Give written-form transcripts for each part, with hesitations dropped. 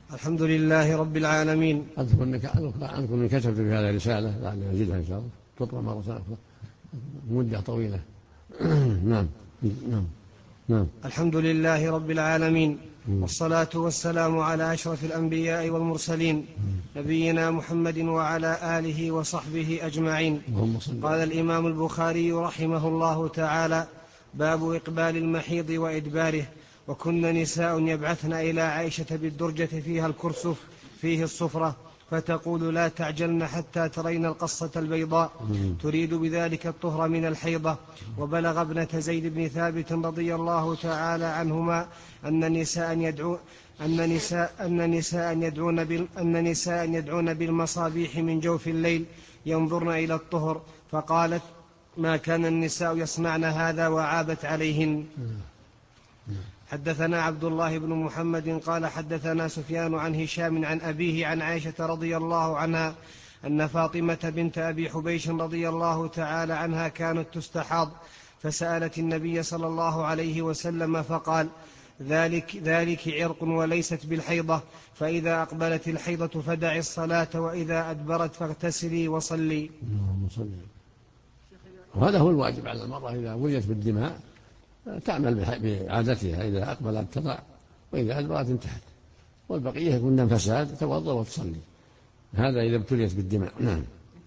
الحمد لله رب العالمين. أذكر أني كتبت في هذه رسالة لعلي أزيدها إن شاء الله تطبع مرة أخرى مدة طويلة. نعم. نعم. نعم. الحمد لله رب العالمين، والصلاة والسلام على أشرف الأنبياء والمرسلين نبينا محمد وعلى آله وصحبه أجمعين. قال الإمام البخاري رحمه الله تعالى: باب إقبال المحيض وإدباره. وكن نساء يبعثن إلى عائشة بالدرجة فيها الكرسف فيه الصفرة، فتقول: لا تعجلن حتى ترين القصة البيضاء، تريد بذلك الطهر من الحيضة. وبلغ ابنة زيد بن ثابت رضي الله تعالى عنهما أن نساء يدعون بالمصابيح من جوف الليل ينظرن إلى الطهر، فقالت: ما كان النساء يصنعن هذا، وعابت عليهن. حدثنا عبد الله بن محمد قال حدثنا سفيان عن هشام عن أبيه عن عائشة رضي الله عنها أن فاطمة بنت أبي حبيش رضي الله تعالى عنها كانت تستحاض، فسألت النبي صلى الله عليه وسلم فقال: ذلك عرق وليست بالحيضة، فإذا أقبلت الحيضة فدعي الصلاة، وإذا أدبرت فاغتسلي وصلي. وهذا هو الواجب على المرأة إذا وليت بالدماء تعمل بعادتها، إذا أقبلت تضع، وإذا أدبرت انتهت، والبقية يكون دم فساد توضأ وتصلي. هذا إذا ابتليت بالدماء. نعم.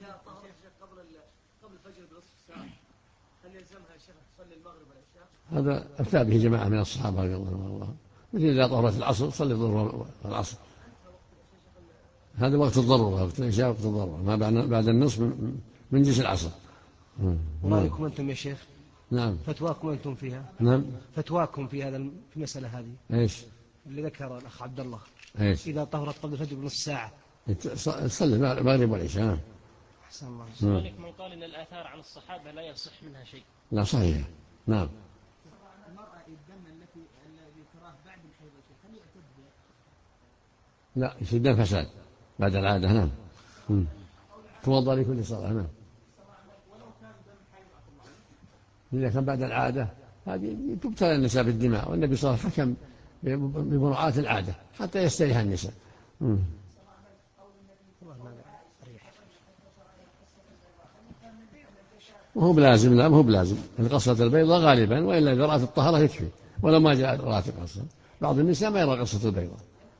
قبل الفجر بنصف ساعة هل يلزمها الشيخ تصلي المغرب والعشاء؟ هذا أفتى به جماعة من الصحابة رضي الله عنهم، مثل إذا طهرت العصر صلي الظهر والعصر، هذا وقت الضرورة، وقت العشاء وقت الضرورة، ما بعد النصف من جنس العصر. ورأيكم أنتم يا شيخ؟ نعم. فتواكم أنتم فيها؟ نعم. فتواكم في هذا في المسألة هذه؟ إيش؟ اللي ذكر الأخ عبد الله. إيش؟ إذا طهرت قبل الفجر بنصف ساعة صلي المغرب والعشاء. أحسن الله. سؤالك من قال إن الآثار عن الصحابة لا يصح منها شيء. لا صحيح. نعم. المرأة الدم الذي تراه بعد الحيض هل يعتد به؟ لا، يصير دم فساد بعد العادة. نعم. توضأ لكل صلاة. نعم. إذا كان بعد العادة هذه تبتلى النساء بالدماء، والنبي صلى الله عليه وسلم حكم بمراعاة العادة حتى يستريح النساء. وهو بلازم. لا، هو بلازم القصة البيضاء غالبا، وإلا إذا رأت الطهرة يكفي، ولو ما جاء رأت القصة. بعض النساء ما يرى قصة البيضاء،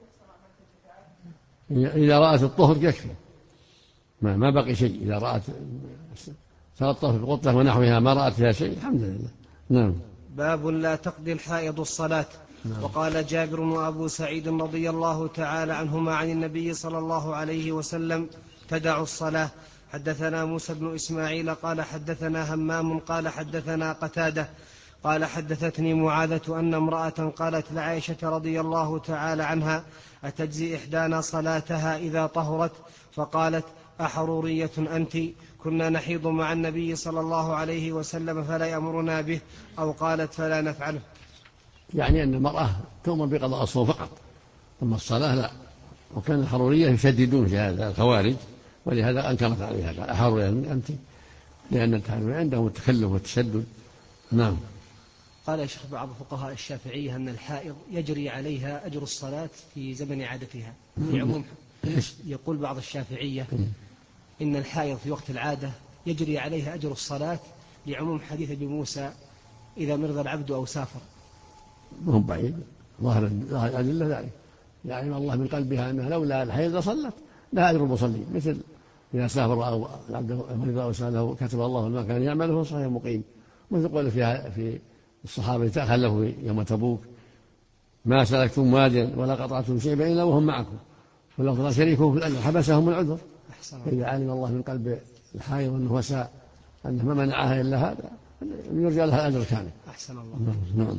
إذا رأت الطهر يكفي، ما بقي شيء. إذا رأت تلطف بقطة ونحوها ما رأت فيها شيء الحمد لله. نعم. باب لا تقضي الحائض الصلاة. نعم. وقال جابر وأبو سعيد رضي الله تعالى عنهما عن النبي صلى الله عليه وسلم: تدع الصلاة. حدثنا موسى بن إسماعيل قال حدثنا همام قال حدثنا قتادة قال حدثتني معاذة أن امرأة قالت لعائشة رضي الله تعالى عنها: أتجزي إحدانا صلاتها إذا طهرت؟ فقالت: أحرورية أنت؟ كنا نحيض مع النبي صلى الله عليه وسلم فلا يأمرنا به، أو قالت: فلا نفعله. يعني أن المرأة تؤمر بقضاء الصوم فقط، ثم الصلاة لا. وكان الحرورية يشددون في هذا، الخوارج، ولهذا أنكرت عليها، قال: أحرورية أنت؟ لأن الحرورية عندهم التكلف والتشدد. نعم. قال يا شيخ بعض فقهاء الشافعية أن الحائض يجري عليها أجر الصلاة في زمن عادتها لعموم. يقول بعض الشافعية إن الحائض في وقت العادة يجري عليها أجر الصلاة لعموم حديث ابي موسى: إذا مرض العبد أو سافر. ما هو بعيد، ظاهر الأدلة ذلك، يعني الله من قلبها أنها لولا الحيض لصلت لها أجر المصلين، مثل إذا سافر أو مرض أو سافر كتب الله ما كان يعمله صحيح مقيم، مثل قول في الصحابة تخلفوا يوم تبوك: ما سلكتم واديا ولا قطعتم شيئا إلا وهم معكم، ولو ترى شريكهم في الأجر حبسهم العذر. إذا علم الله من قلب الحائض أنه وساء أنه ما منعها إلا هذا يرجى لها الأجر كامل. أحسن الله. نعم.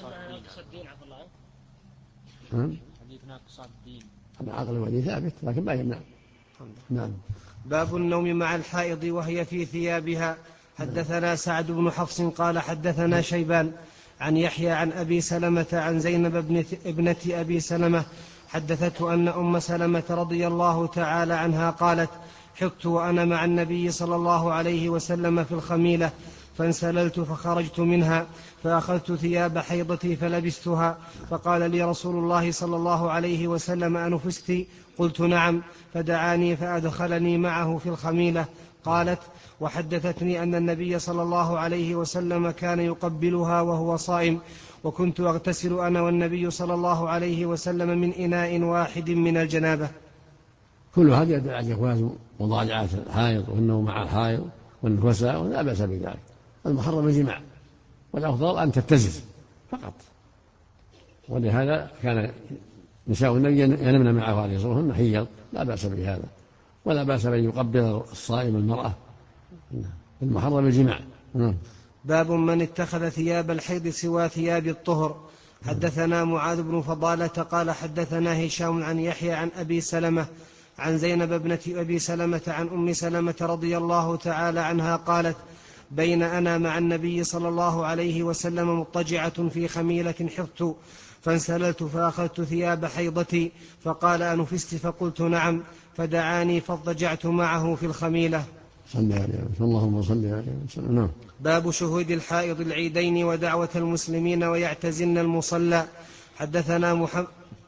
حديث ناقص الدين العقل والدين ثابت لكن ما يمنع. نعم. باب النوم مع الحائض وهي في ثيابها. حدثنا سعد بن حفص قال حدثنا شيبان عن يحيى عن أبي سلمة عن زينب ابنة أبي سلمة حدثته أن أم سلمة رضي الله تعالى عنها قالت: حكت وأنا مع النبي صلى الله عليه وسلم في الخميلة، فانسللت فخرجت منها فأخذت ثياب حيضتي فلبستها، فقال لي رسول الله صلى الله عليه وسلم: أنفست؟ قلت: نعم. فدعاني فأدخلني معه في الخميلة. قالت: وحدثتني أن النبي صلى الله عليه وسلم كان يقبلها وهو صائم، وكنت أغتسل أنا والنبي صلى الله عليه وسلم من إناء واحد من الجنابة. كل هذا يدل على جواز مضاجعة الحائض والنوم مع الحائض والنفساء، ولا بأس بذلك. المحرم الجماع، والأفضل أن تتزل فقط. ولهذا كان نساء النبي ينمن معه عليه الصلاة والسلام حيض، لا بأس بهذا، ولا بأس بأن يقبل الصائم المرأة. المحرم الجماع. باب من اتخذ ثياب الحيض سوى ثياب الطهر. حدثنا معاذ بن فضالة قال حدثنا هشام عن يحيى عن أبي سلمة عن زينب ابنة أبي سلمة عن أم سلمة رضي الله تعالى عنها قالت: بين أنا مع النبي صلى الله عليه وسلم مضطجعة في خميلة حفت، فانسللت فأخذت ثياب حيضتي، فقال: أنفست؟ فقلت: نعم. فدعاني فاضطجعت معه في الخميلة. صلى عليه اللهم صل عليه وسلم. باب شهود الحائض العيدين ودعوة المسلمين ويعتزلن المصلى. حدثنا محمد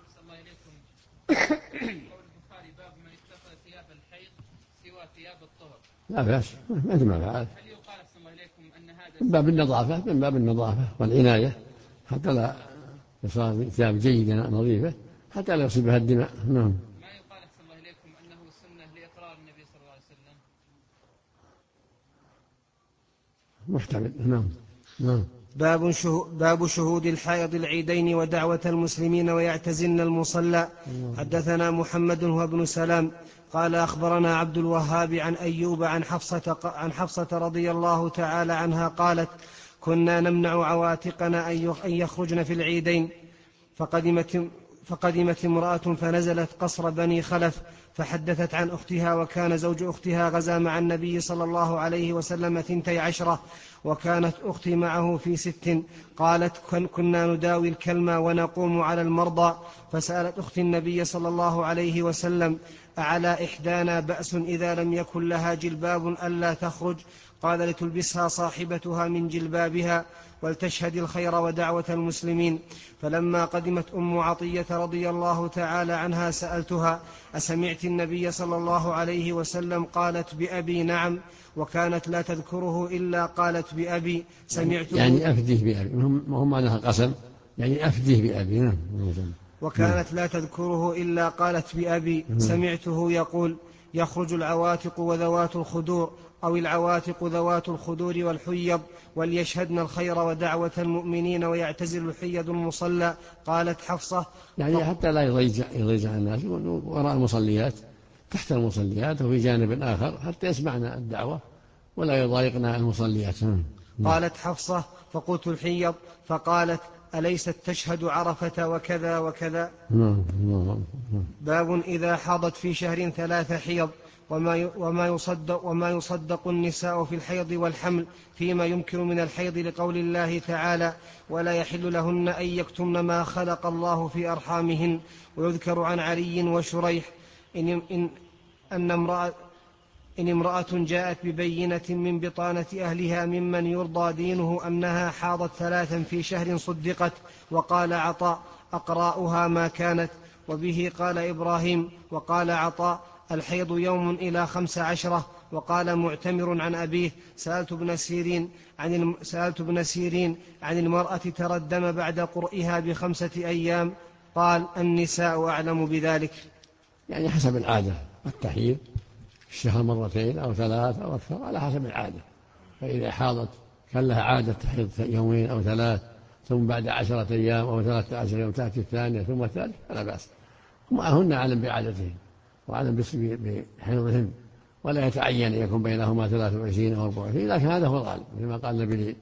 باب من اتخذ ثياب الحيض سوى ثياب الطهر. لا بأس، مثل ما فعل. هل يقال أحسن الله إليكم أن هذا من باب النظافة والعناية، حتى لا يصير ثياب جيدة نظيفة حتى لا يصيبها الدماء. نعم. ما يقال أحسن الله إليكم أنه سنة لإقرار النبي صلى الله عليه وسلم؟ محتمل. نعم. باب شهود الحائض العيدين ودعوة المسلمين ويعتزلن المصلى. حدثنا محمد هو ابن سلام قال أخبرنا عبد الوهاب عن أيوب عن حفصة رضي الله تعالى عنها قالت: كنا نمنع عواتقنا أن يخرجن في العيدين، فقدمت امرأة فنزلت قصر بني خلف فحدثت عن أختها، وكان زوج أختها غزا مع النبي صلى الله عليه وسلم 12، وكانت أختي معه في 6. قالت: كنا نداوي الكلمة ونقوم على المرضى، فسألت أختي النبي صلى الله عليه وسلم: أعلى إحدانا بأس إذا لم يكن لها جلباب ألا تخرج؟ قال: لتلبسها صاحبتها من جلبابها ولتشهد الخير ودعوة المسلمين. فلما قدمت أم عطية رضي الله تعالى عنها سألتها: أسمعت النبي صلى الله عليه وسلم؟ قالت: بأبي نعم. وكانت لا تذكره إلا قالت: بأبي سمعته، يعني أفديه بأبي، هم معناها قسم، يعني أفديه بأبي. نعم. وكانت لا تذكره إلا قالت: بأبي سمعته يقول: يخرج العواتق وذوات الخدور، أو العواتق ذوات الخدور والحيض، وليشهدن الخير ودعوة المؤمنين ويعتزل الحيض المصلى. قالت حفصة: يعني حتى لا يضيج الناس وراء المصليات، تحت المصليات وفي جانب آخر، حتى يسمعنا الدعوة ولا يضايقنا المصليات. قالت حفصة: فقلت: الحيض. فقالت: أليست تشهد عرفة وكذا وكذا؟ باب إذا حاضت في شهر 3 حيض، وما يصدق النساء في الحيض والحمل فيما يمكن من الحيض، لقول الله تعالى: ولا يحل لهن أن يكتمن ما خلق الله في أرحامهن. ويذكر عن علي وشريح إن امرأة جاءت ببينة من بطانة أهلها ممن يرضى دينه أنها حاضت 3 في شهر صدقت. وقال عطاء: أقراؤها ما كانت. وبه قال إبراهيم. وقال عطاء: الحيض يوم إلى 15. وقال معتمر عن أبيه: سألت ابن سيرين عن المرأة ترى الدم بعد قرئها ب5 أيام. قال: النساء أعلم بذلك. يعني حسب العادة، التحيض الشهر 2 أو 3 أو أكثر على حسب العادة. فإذا حاضت كان لها عادة تحيض 2 أو 3، ثم بعد 10 أيام أو 13 يوم تأتي الثانية ثم الثالثة، فلا بأس. هن أعلم بعادتهن وأعلم بحيضهن، ولا يتعين أن يكون بينهما 23 أو 24، لكن هذا هو الغالب، مثل ما قال النبي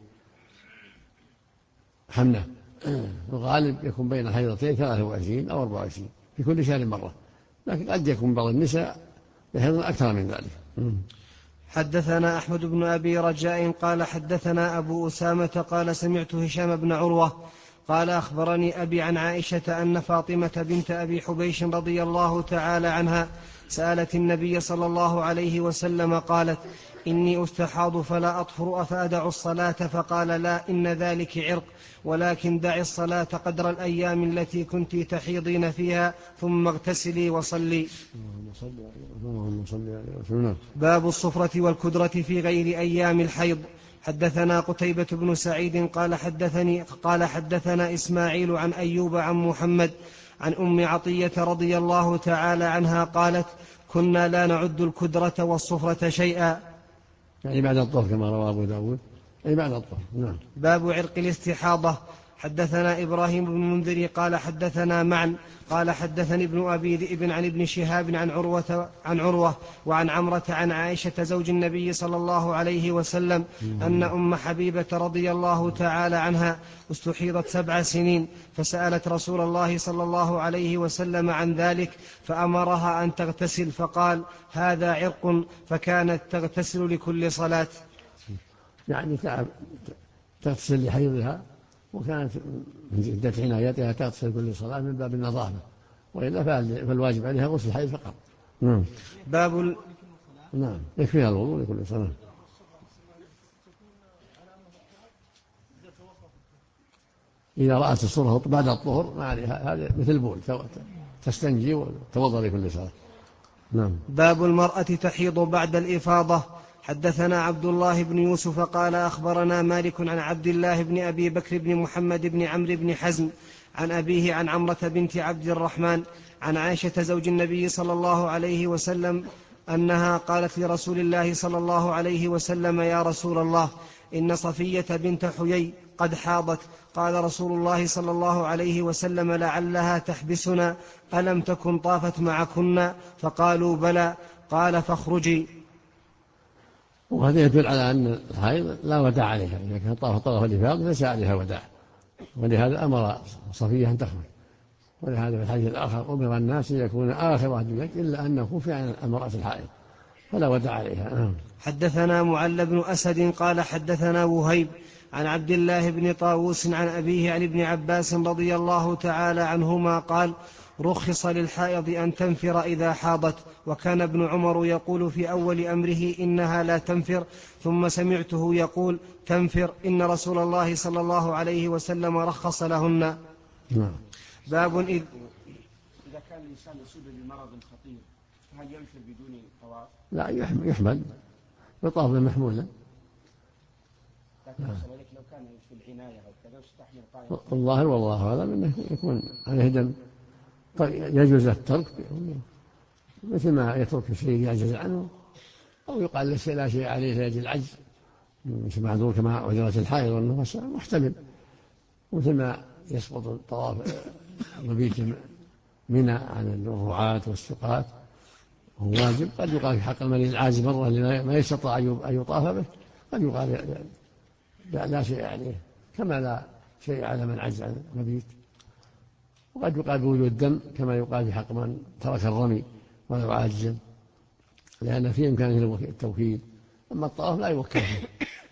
حمنة: الغالب يكون بين الحيضتين 23 أو 24 في كل شهر مرة، لكن قد يكون بعض النساء يحيضن أكثر من ذلك. حدثنا أحمد بن أبي رجاء قال حدثنا أبو أسامة قال سمعت هشام بن عروة قال أخبرني أبي عن عائشة أن فاطمة بنت أبي حبيش رضي الله تعالى عنها سألت النبي صلى الله عليه وسلم قالت: إني أستحاض فلا أطهر أفأدع الصلاة؟ فقال لا، إن ذلك عرق، ولكن دع الصلاة قدر الأيام التي كنت تحيضين فيها ثم اغتسلي وصلي. اللهم صل على وسلم. باب الصفرة والكدرة في غير أيام الحيض. حدثنا قتيبة بن سعيد قال حدثنا إسماعيل عن أيوب عن محمد عن أم عطية رضي الله تعالى عنها قالت: كنا لا نعد الكدرة والصفرة شيئا. يعني بعد الطهر كما روى أبو داود، أي بعد الطهر. نعم. باب عرق الاستحاضة. حدثنا إبراهيم بن المنذر قال حدثنا معا قال حدثني ابن أبي ذئب عن ابن شهاب عن عروة وعن عمرة عن عائشة زوج النبي صلى الله عليه وسلم أن أم حبيبة رضي الله تعالى عنها استحيضت 7 سنين، فسألت رسول الله صلى الله عليه وسلم عن ذلك فأمرها أن تغتسل، فقال: هذا عرق، فكانت تغتسل لكل صلاة. يعني تغتسل لحيضها، وكانت من جدة عنايتها تغتسل كل صلاة من باب النظافة، وإلا فالواجب عليها غسل الحيض فقط. نعم. نعم، يكفيها الوضوء لكل صلاة. إذا رأت الصورة بعد الطهر ما عليها، هذا مثل بول، تستنجي وتوضأ لكل صلاة. نعم. باب المرأة تحيض بعد الإفاضة. حدثنا عبد الله بن يوسف قال أخبرنا مالك عن عبد الله بن أبي بكر بن محمد بن عمرو بن حزم عن أبيه عن عمرة بنت عبد الرحمن عن عائشة زوج النبي صلى الله عليه وسلم أنها قالت لرسول الله صلى الله عليه وسلم: يا رسول الله، إن صفية بنت حيي قد حاضت. قال رسول الله صلى الله عليه وسلم: لعلها تحبسنا، ألم تكن طافت معكن؟ فقالوا: بلى. قال: فاخرجي. وهذا يدل على أن الحائض لا وداع عليها، إذا كان طاف طواف الإفاضة ليس عليها وداع، ولهذا أمر صفية أن تخرج. ولهذا في الحديث الآخر: أمر الناس يكون آخر أهل البيت إلا أنه فعلا المرأة الحائض فلا وداع عليها. حدثنا معل بن أسد قال حدثنا وهيب عن عبد الله بن طاووس عن أبيه عن ابن عباس رضي الله تعالى عنهما قال: رخص للحائض أن تنفر إذا حاضت، وكان ابن عمر يقول في أول أمره: إنها لا تنفر، ثم سمعته يقول: تنفر، إن رسول الله صلى الله عليه وسلم رخص لهن. باب إذا كان الإنسان يصيب بمرض خطير هل ينفر بدون طواف؟ لا، يحمل يطاف بمحمولا. لكن لو كان في العناية أو كذا يستحمل قائم. الظاهر والله أعلم أنه يكون عليه دم، يجوز الترك مثل ما يترك الشيء يعجز عنه، أو يقال لا شيء عليه لأجل العجز، مش معذور كما عذرت الحائض والنفس محتمل، مثل ما يسقط الطواف مبيت منى عن الرعاة والسقاة وهو واجب. قد يقال في حق المريض العاجز مرة اللي ما يستطيع أن يطاف به، قد يقال لا شيء عليه، كما لا شيء على من عجز عن المبيت. وقد يقال بوجود الدم كما يقال في حق من ترك الرمي ولو عاجزا، لأن في إمكانه التوكيد، أما الطواف لا يوكل فيه.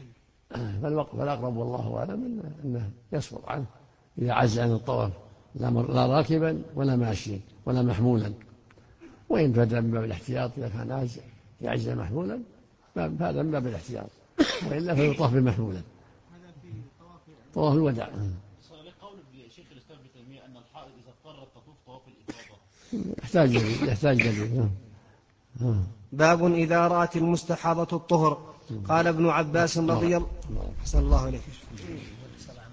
فالأقرب والله أعلم أنه يسقط عنه إذا عجز عن الطواف، لا راكبا ولا ماشيا ولا محمولا. وإن فات من باب الاحتياط إذا كان يعجز محمولا هذا من باب الاحتياط، وإلا فيطاف بمحمولا. طواف الوداع. لقول شيخ الإسلام ابن تيمية أن الحائض إذا اضطرت تطوف طواف الإفاضة يحتاج دليل. باب إذا رأت المستحاضة الطهر. قال ابن عباس رضي الله عنه: